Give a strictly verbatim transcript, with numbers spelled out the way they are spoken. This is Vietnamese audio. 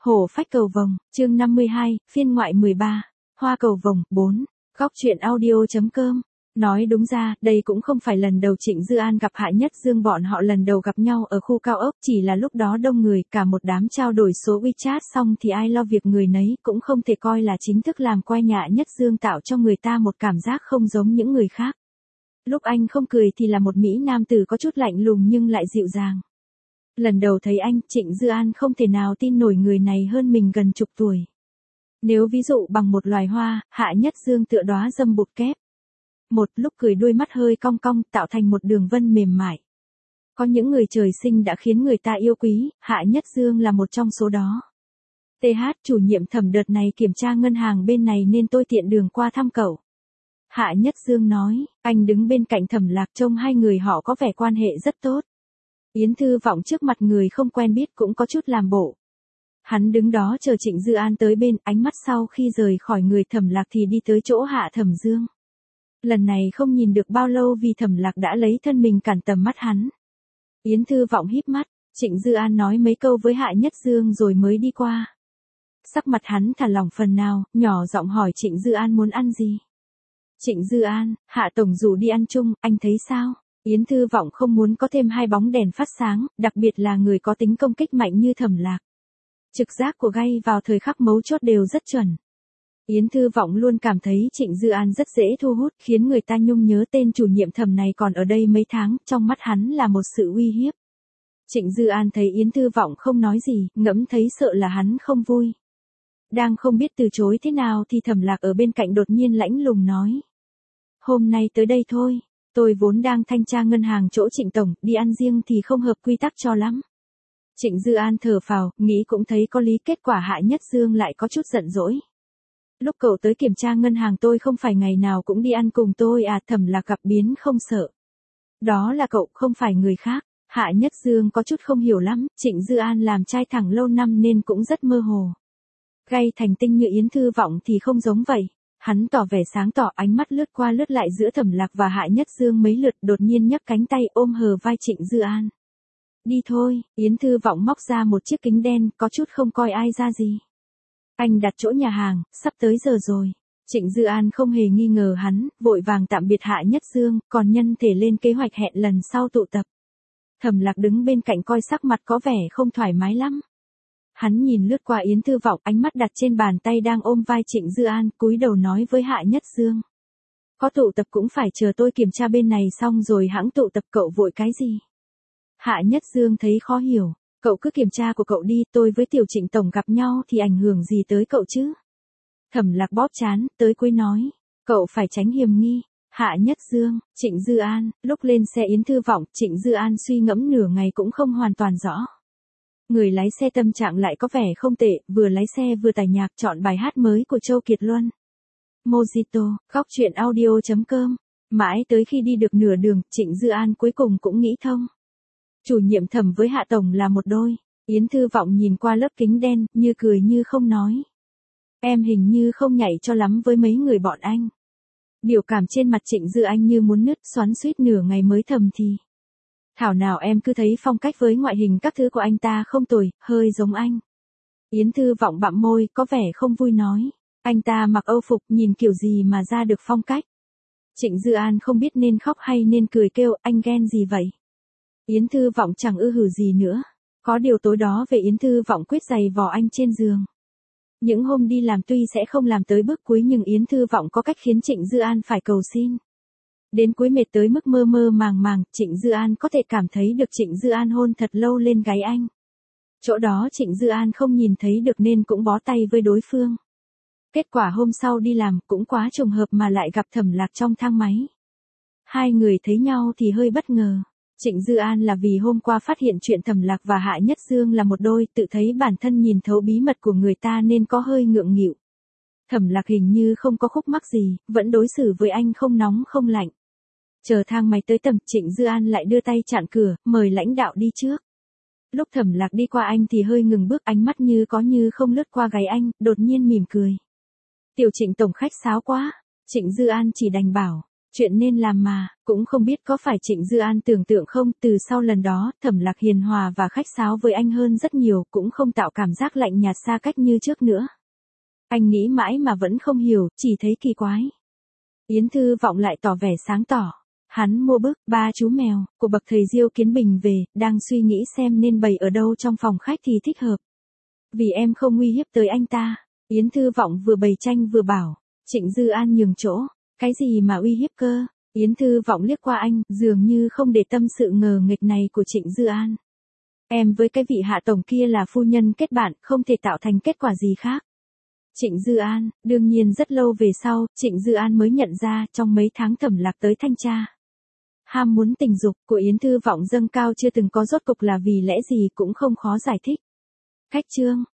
Hổ phách cầu vồng, chương năm mươi hai, phiên ngoại mười ba, hoa cầu vồng, bốn, góc truyện audio.com. Nói đúng ra, đây cũng không phải lần đầu Trịnh Dư An gặp Hạ Nhất Dương bọn họ lần đầu gặp nhau ở khu cao ốc, chỉ là lúc đó đông người, cả một đám trao đổi số WeChat xong thì ai lo việc người nấy, cũng không thể coi là chính thức làm quen. Hạ Nhất Dương tạo cho người ta một cảm giác không giống những người khác. Lúc anh không cười thì là một mỹ nam tử có chút lạnh lùng nhưng lại dịu dàng. Lần đầu thấy anh, Trịnh Dư An không thể nào tin nổi người này hơn mình gần chục tuổi. Nếu ví dụ bằng một loài hoa, Hạ Nhất Dương tựa đóa dâm bụt kép. Một lúc cười đuôi mắt hơi cong cong tạo thành một đường vân mềm mại. Có những người trời sinh đã khiến người ta yêu quý, Hạ Nhất Dương là một trong số đó. tê hát chủ nhiệm Thẩm đợt này kiểm tra ngân hàng bên này nên tôi tiện đường qua thăm cậu. Hạ Nhất Dương nói, anh đứng bên cạnh Thẩm Lạc trông hai người họ có vẻ quan hệ rất tốt. Yến Thư Vọng trước mặt người không quen biết cũng có chút làm bộ. Hắn đứng đó chờ Trịnh Dư An tới bên, ánh mắt sau khi rời khỏi người Thẩm Lạc thì đi tới chỗ Hạ Thẩm Dương. Lần này không nhìn được bao lâu vì Thẩm Lạc đã lấy thân mình cản tầm mắt hắn. Yến Thư Vọng híp mắt, Trịnh Dư An nói mấy câu với Hạ Nhất Dương rồi mới đi qua. Sắc mặt hắn thả lỏng phần nào, nhỏ giọng hỏi Trịnh Dư An muốn ăn gì. Trịnh Dư An, Hạ Tổng rủ đi ăn chung, anh thấy sao? Yến Thư Vọng không muốn có thêm hai bóng đèn phát sáng, đặc biệt là người có tính công kích mạnh như Thẩm Lạc. Trực giác của gay vào thời khắc mấu chốt đều rất chuẩn. Yến Thư Vọng luôn cảm thấy Trịnh Dư An rất dễ thu hút, khiến người ta nhung nhớ tên chủ nhiệm Thẩm này còn ở đây mấy tháng, trong mắt hắn là một sự uy hiếp. Trịnh Dư An thấy Yến Thư Vọng không nói gì, ngẫm thấy sợ là hắn không vui. Đang không biết từ chối thế nào thì Thẩm Lạc ở bên cạnh đột nhiên lãnh lùng nói. Hôm nay tới đây thôi, tôi vốn đang thanh tra ngân hàng chỗ Trịnh Tổng, đi ăn riêng thì không hợp quy tắc cho lắm. Trịnh Dư An thở phào, nghĩ cũng thấy có lý, kết quả Hạ Nhất Dương lại có chút giận dỗi. Lúc cậu tới kiểm tra ngân hàng tôi không phải ngày nào cũng đi ăn cùng tôi à? Thẩm Lạc gặp biến không sợ. Đó là cậu, không phải người khác. Hạ Nhất Dương có chút không hiểu lắm, Trịnh Dư An làm trai thẳng lâu năm nên cũng rất mơ hồ. Gay thành tinh như Yến Thư Vọng thì không giống vậy. Hắn tỏ vẻ sáng tỏ, ánh mắt lướt qua lướt lại giữa Thẩm Lạc và Hạ Nhất Dương mấy lượt, đột nhiên nhấc cánh tay ôm hờ vai Trịnh Dư An. Đi thôi, Yến Thư Vọng móc ra một chiếc kính đen, có chút không coi ai ra gì. Anh đặt chỗ nhà hàng, sắp tới giờ rồi. Trịnh Dư An không hề nghi ngờ hắn, vội vàng tạm biệt Hạ Nhất Dương, còn nhân thể lên kế hoạch hẹn lần sau tụ tập. Thẩm Lạc đứng bên cạnh coi sắc mặt có vẻ không thoải mái lắm. Hắn nhìn lướt qua Yến Thư Vọng, ánh mắt đặt trên bàn tay đang ôm vai Trịnh Dư An, cúi đầu nói với Hạ Nhất Dương. Có tụ tập cũng phải chờ tôi kiểm tra bên này xong rồi hãng tụ tập, cậu vội cái gì? Hạ Nhất Dương thấy khó hiểu, cậu cứ kiểm tra của cậu đi, tôi với tiểu Trịnh Tổng gặp nhau thì ảnh hưởng gì tới cậu chứ? Thẩm Lạc bóp trán, tới cuối nói, cậu phải tránh hiềm nghi. Hạ Nhất Dương, Trịnh Dư An, lúc lên xe Yến Thư Vọng, Trịnh Dư An suy ngẫm nửa ngày cũng không hoàn toàn rõ. Người lái xe tâm trạng lại có vẻ không tệ, vừa lái xe vừa tải nhạc chọn bài hát mới của Châu Kiệt Luân. Mojito, góc truyện audio.com. Mãi tới khi đi được nửa đường, Trịnh Dư An cuối cùng cũng nghĩ thông. Chủ nhiệm Thẩm với Hạ Tổng là một đôi. Yến Thư Vọng nhìn qua lớp kính đen, như cười như không nói. Em hình như không nhảy cho lắm với mấy người bọn anh. Biểu cảm trên mặt Trịnh Dư An như muốn nứt, xoắn xuýt nửa ngày mới thầm thì. Thảo nào em cứ thấy phong cách với ngoại hình các thứ của anh ta không tồi, hơi giống anh. Yến Thư Vọng bặm môi, có vẻ không vui nói. Anh ta mặc âu phục, nhìn kiểu gì mà ra được phong cách. Trịnh Dư An không biết nên khóc hay nên cười, kêu, anh ghen gì vậy? Yến Thư Vọng chẳng ư hử gì nữa. Có điều tối đó về Yến Thư Vọng quyết giày vò anh trên giường. Những hôm đi làm tuy sẽ không làm tới bước cuối nhưng Yến Thư Vọng có cách khiến Trịnh Dư An phải cầu xin. Đến cuối mệt tới mức mơ mơ màng màng, Trịnh Dư An có thể cảm thấy được Trịnh Dư An hôn thật lâu lên gáy anh. Chỗ đó Trịnh Dư An không nhìn thấy được nên cũng bó tay với đối phương. Kết quả hôm sau đi làm cũng quá trùng hợp mà lại gặp Thẩm Lạc trong thang máy. Hai người thấy nhau thì hơi bất ngờ. Trịnh Dư An là vì hôm qua phát hiện chuyện Thẩm Lạc và Hạ Nhất Dương là một đôi, tự thấy bản thân nhìn thấu bí mật của người ta nên có hơi ngượng nghịu. Thẩm Lạc hình như không có khúc mắc gì, vẫn đối xử với anh không nóng không lạnh. Chờ thang máy tới tầm, Trịnh Dư An lại đưa tay chặn cửa, mời lãnh đạo đi trước. Lúc Thẩm Lạc đi qua anh thì hơi ngừng bước, ánh mắt như có như không lướt qua gáy anh, đột nhiên mỉm cười. Tiểu Trịnh Tổng khách sáo quá. Trịnh Dư An chỉ đành bảo, Chuyện nên làm mà, cũng không biết có phải Trịnh Dư An tưởng tượng không, từ sau lần đó, Thẩm Lạc hiền hòa và khách sáo với anh hơn rất nhiều, cũng không tạo cảm giác lạnh nhạt xa cách như trước nữa. Anh nghĩ mãi mà vẫn không hiểu, chỉ thấy kỳ quái. Yến Thư Vọng lại tỏ vẻ sáng tỏ. Hắn mua bức Ba chú mèo của bậc thầy Diêu Kiến Bình về, đang suy nghĩ xem nên bày ở đâu trong phòng khách thì thích hợp. Vì em không uy hiếp tới anh ta. Yến Thư Vọng vừa bày tranh vừa bảo. Trịnh Dư An nhường chỗ. Cái gì mà uy hiếp cơ? Yến Thư Vọng liếc qua anh, dường như không để tâm sự ngờ nghệch này của Trịnh Dư An. Em với cái vị hạ tổng kia là phu nhân kết bạn, không thể tạo thành kết quả gì khác. Trịnh Dư An, đương nhiên rất lâu về sau, Trịnh Dư An mới nhận ra, trong mấy tháng Thẩm Lạc tới thanh tra. Ham muốn tình dục của Yến Thư Vọng dâng cao chưa từng có, rốt cục là vì lẽ gì cũng không khó giải thích. Khách trương,